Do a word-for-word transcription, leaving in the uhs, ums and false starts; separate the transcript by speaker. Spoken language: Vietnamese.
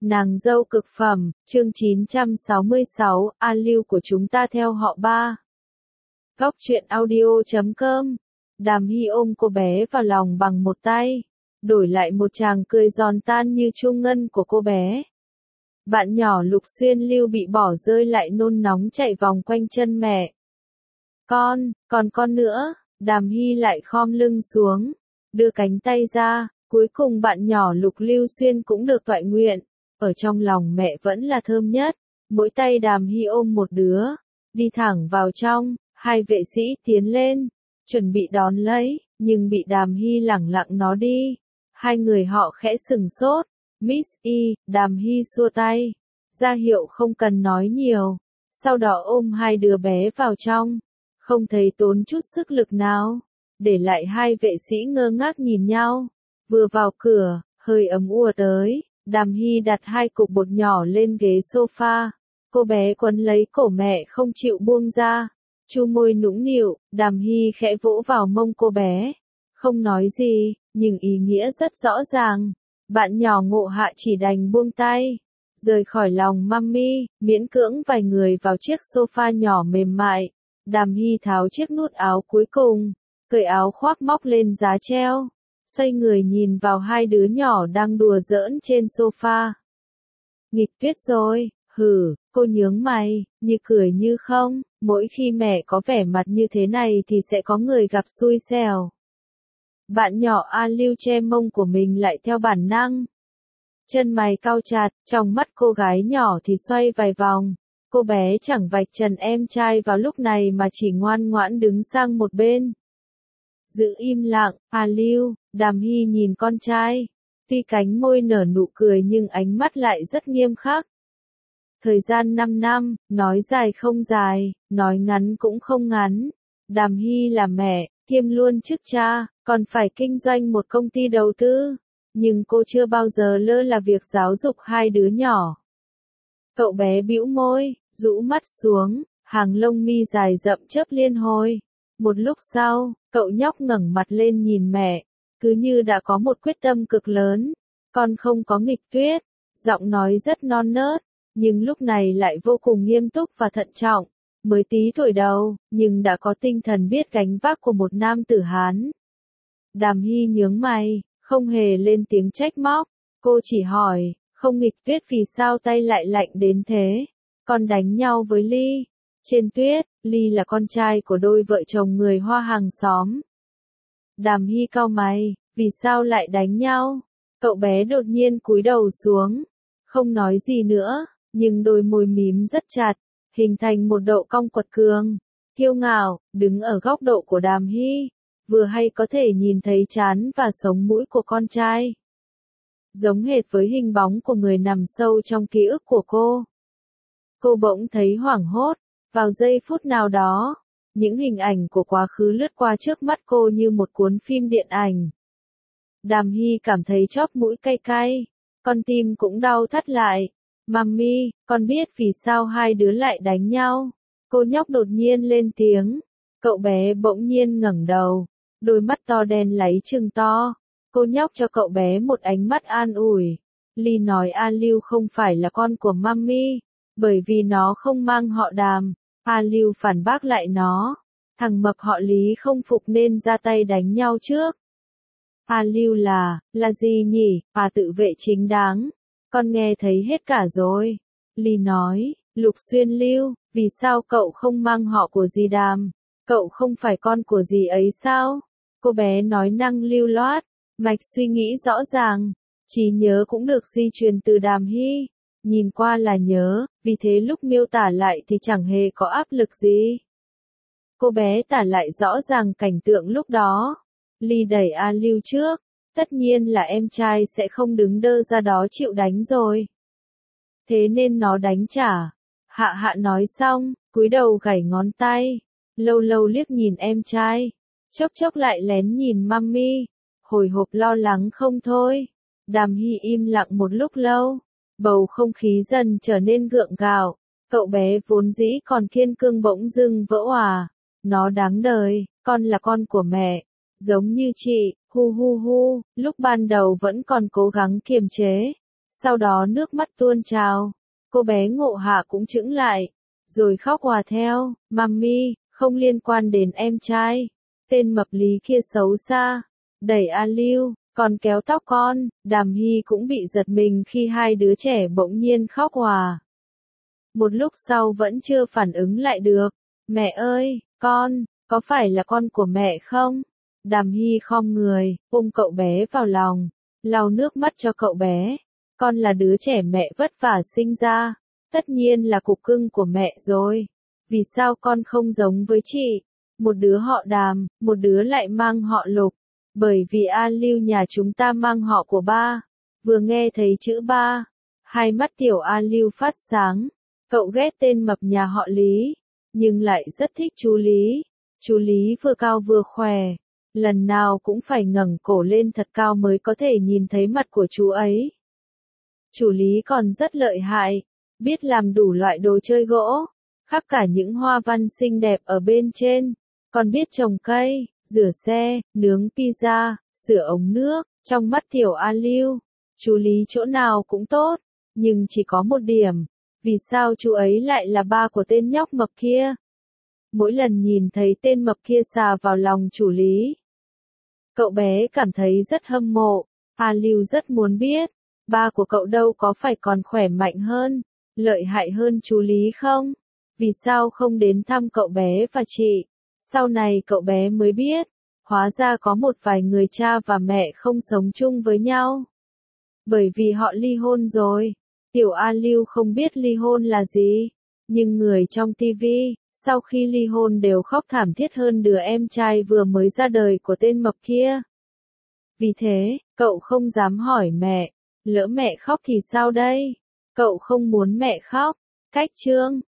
Speaker 1: Nàng dâu cực phẩm, chương chín trăm sáu mươi sáu, A Lưu của chúng ta theo họ ba. Góc truyện audio chấm com. Đàm Hy ôm cô bé vào lòng bằng một tay, đổi lại một tràng cười giòn tan như chuông ngân của cô bé. Bạn nhỏ Lục Xuyên Lưu bị bỏ rơi lại nôn nóng chạy vòng quanh chân mẹ. Con, còn con nữa, Đàm Hy lại khom lưng xuống, đưa cánh tay ra, cuối cùng bạn nhỏ Lục Lưu Xuyên cũng được toại nguyện. Ở trong lòng mẹ vẫn là thơm nhất, mỗi tay Đàm Hy ôm một đứa, đi thẳng vào trong, hai vệ sĩ tiến lên, chuẩn bị đón lấy, nhưng bị Đàm Hy lẳng lặng nó đi. Hai người họ khẽ sừng sốt, Miss Y, Đàm Hy xua tay, ra hiệu không cần nói nhiều, sau đó ôm hai đứa bé vào trong, không thấy tốn chút sức lực nào, để lại hai vệ sĩ ngơ ngác nhìn nhau. Vừa vào cửa, hơi ấm ùa tới. Đàm Hy đặt hai cục bột nhỏ lên ghế sofa, cô bé quấn lấy cổ mẹ không chịu buông ra, chu môi nũng nịu, Đàm Hy khẽ vỗ vào mông cô bé, không nói gì, nhưng ý nghĩa rất rõ ràng. Bạn nhỏ ngộ hạ chỉ đành buông tay, rời khỏi lòng mami, miễn cưỡng vài người vào chiếc sofa nhỏ mềm mại. Đàm Hy tháo chiếc nút áo cuối cùng, cởi áo khoác móc lên giá treo. Xoay người nhìn vào hai đứa nhỏ đang đùa giỡn trên sofa. Nghịch Tuyết rồi, hử, cô nhướng mày, như cười như không, mỗi khi mẹ có vẻ mặt như thế này thì sẽ có người gặp xui xẻo. Bạn nhỏ A Lưu che mông của mình lại theo bản năng. Chân mày cau chặt, trong mắt cô gái nhỏ thì xoay vài vòng. Cô bé chẳng vạch trần em trai vào lúc này mà chỉ ngoan ngoãn đứng sang một bên. Giữ im lặng, A Lưu, Đàm Hy nhìn con trai, tuy cánh môi nở nụ cười nhưng ánh mắt lại rất nghiêm khắc. Thời gian năm năm, nói dài không dài, nói ngắn cũng không ngắn. Đàm Hy là mẹ, kiêm luôn chức cha, còn phải kinh doanh một công ty đầu tư. Nhưng cô chưa bao giờ lơ là việc giáo dục hai đứa nhỏ. Cậu bé bĩu môi, rũ mắt xuống, hàng lông mi dài rậm chớp liên hồi. Một lúc sau, cậu nhóc ngẩng mặt lên nhìn mẹ, cứ như đã có một quyết tâm cực lớn. Con không có nghịch tuyết, giọng nói rất non nớt, nhưng lúc này lại vô cùng nghiêm túc và thận trọng. Mới tí tuổi đầu, nhưng đã có tinh thần biết gánh vác của một nam tử Hán. Đàm Hy nhướng mày, không hề lên tiếng trách móc, cô chỉ hỏi, không nghịch tuyết vì sao tay lại lạnh đến thế? Con đánh nhau với Ly. Trên tuyết, Ly là con trai của đôi vợ chồng người Hoa hàng xóm. Đàm Hy cau mày, vì sao lại đánh nhau? Cậu bé đột nhiên cúi đầu xuống, không nói gì nữa, nhưng đôi môi mím rất chặt, hình thành một độ cong quật cường, kiêu ngạo, đứng ở góc độ của Đàm Hy, vừa hay có thể nhìn thấy trán và sống mũi của con trai. Giống hệt với hình bóng của người nằm sâu trong ký ức của cô. Cô bỗng thấy hoảng hốt. Vào giây phút nào đó, những hình ảnh của quá khứ lướt qua trước mắt cô như một cuốn phim điện ảnh. Đàm Hy cảm thấy chóp mũi cay cay, con tim cũng đau thắt lại. Mami, con biết vì sao hai đứa lại đánh nhau. Cô nhóc đột nhiên lên tiếng. Cậu bé bỗng nhiên ngẩng đầu, đôi mắt to đen láy trừng to. Cô nhóc cho cậu bé một ánh mắt an ủi. Ly nói A Lưu không phải là con của Mami, bởi vì nó không mang họ Đàm. A Lưu phản bác lại nó, thằng mập họ Lý không phục nên ra tay đánh nhau trước. A Lưu là, là gì nhỉ, à tự vệ chính đáng, con nghe thấy hết cả rồi. Lý nói, Lục Xuyên Lưu, vì sao cậu không mang họ của dì Đàm, cậu không phải con của dì ấy sao? Cô bé nói năng lưu loát, mạch suy nghĩ rõ ràng, trí nhớ cũng được di truyền từ Đàm Hy. Nhìn qua là nhớ, vì thế lúc miêu tả lại thì chẳng hề có áp lực gì. Cô bé tả lại rõ ràng cảnh tượng lúc đó. Ly đẩy A Lưu trước, tất nhiên là em trai sẽ không đứng đơ ra đó chịu đánh rồi. Thế nên nó đánh trả. Hạ Hạ nói xong, cúi đầu gảy ngón tay, lâu lâu liếc nhìn em trai, chốc chốc lại lén nhìn mami, hồi hộp lo lắng không thôi. Đàm Hy im lặng một lúc lâu. Bầu không khí dần trở nên gượng gạo, cậu bé vốn dĩ còn kiên cương bỗng dưng vỡ òa. Nó đáng đời, con là con của mẹ, giống như chị, hu hu hu, lúc ban đầu vẫn còn cố gắng kiềm chế, Sau đó nước mắt tuôn trào. Cô bé Ngộ Hạ cũng chững lại, rồi khóc òa theo, "Mami, không liên quan đến em trai." Tên mập lý kia xấu xa, đẩy A Lưu, còn kéo tóc con. Đàm Hy cũng bị giật mình khi hai đứa trẻ bỗng nhiên khóc òa. Một lúc sau vẫn chưa phản ứng lại được. "Mẹ ơi, con, có phải là con của mẹ không?" Đàm Hy khom người, ôm cậu bé vào lòng, lau nước mắt cho cậu bé. "Con là đứa trẻ mẹ vất vả sinh ra, tất nhiên là cục cưng của mẹ rồi. Vì sao con không giống với chị? Một đứa họ Đàm, một đứa lại mang họ Lục. Bởi vì A Lưu nhà chúng ta mang họ của ba." Vừa nghe thấy chữ ba, hai mắt tiểu A Lưu phát sáng. Cậu ghét tên mập nhà họ Lý, nhưng lại rất thích chú Lý. Chú Lý vừa cao vừa khỏe, lần nào cũng phải ngẩng cổ lên thật cao mới có thể nhìn thấy mặt của chú ấy. Chú Lý còn rất lợi hại, biết làm đủ loại đồ chơi gỗ, khắc cả những hoa văn xinh đẹp ở bên trên, còn biết trồng cây, rửa xe, nướng pizza, sửa ống nước. Trong mắt tiểu A Lưu, chú Lý chỗ nào cũng tốt, nhưng chỉ có một điểm, vì sao chú ấy lại là ba của tên nhóc mập kia? Mỗi lần nhìn thấy tên mập kia xà vào lòng chủ Lý, cậu bé cảm thấy rất hâm mộ. A Lưu rất muốn biết, ba của cậu đâu có phải còn khỏe mạnh hơn, lợi hại hơn chú Lý không? Vì sao không đến thăm cậu bé và chị? Sau này cậu bé mới biết, hóa ra có một vài người cha và mẹ không sống chung với nhau. Bởi vì họ ly hôn rồi. Tiểu A Lưu không biết ly hôn là gì, nhưng người trong ti vi, sau khi ly hôn đều khóc thảm thiết hơn đứa em trai vừa mới ra đời của tên mập kia. Vì thế, cậu không dám hỏi mẹ, lỡ mẹ khóc thì sao đây? Cậu không muốn mẹ khóc. Cách chương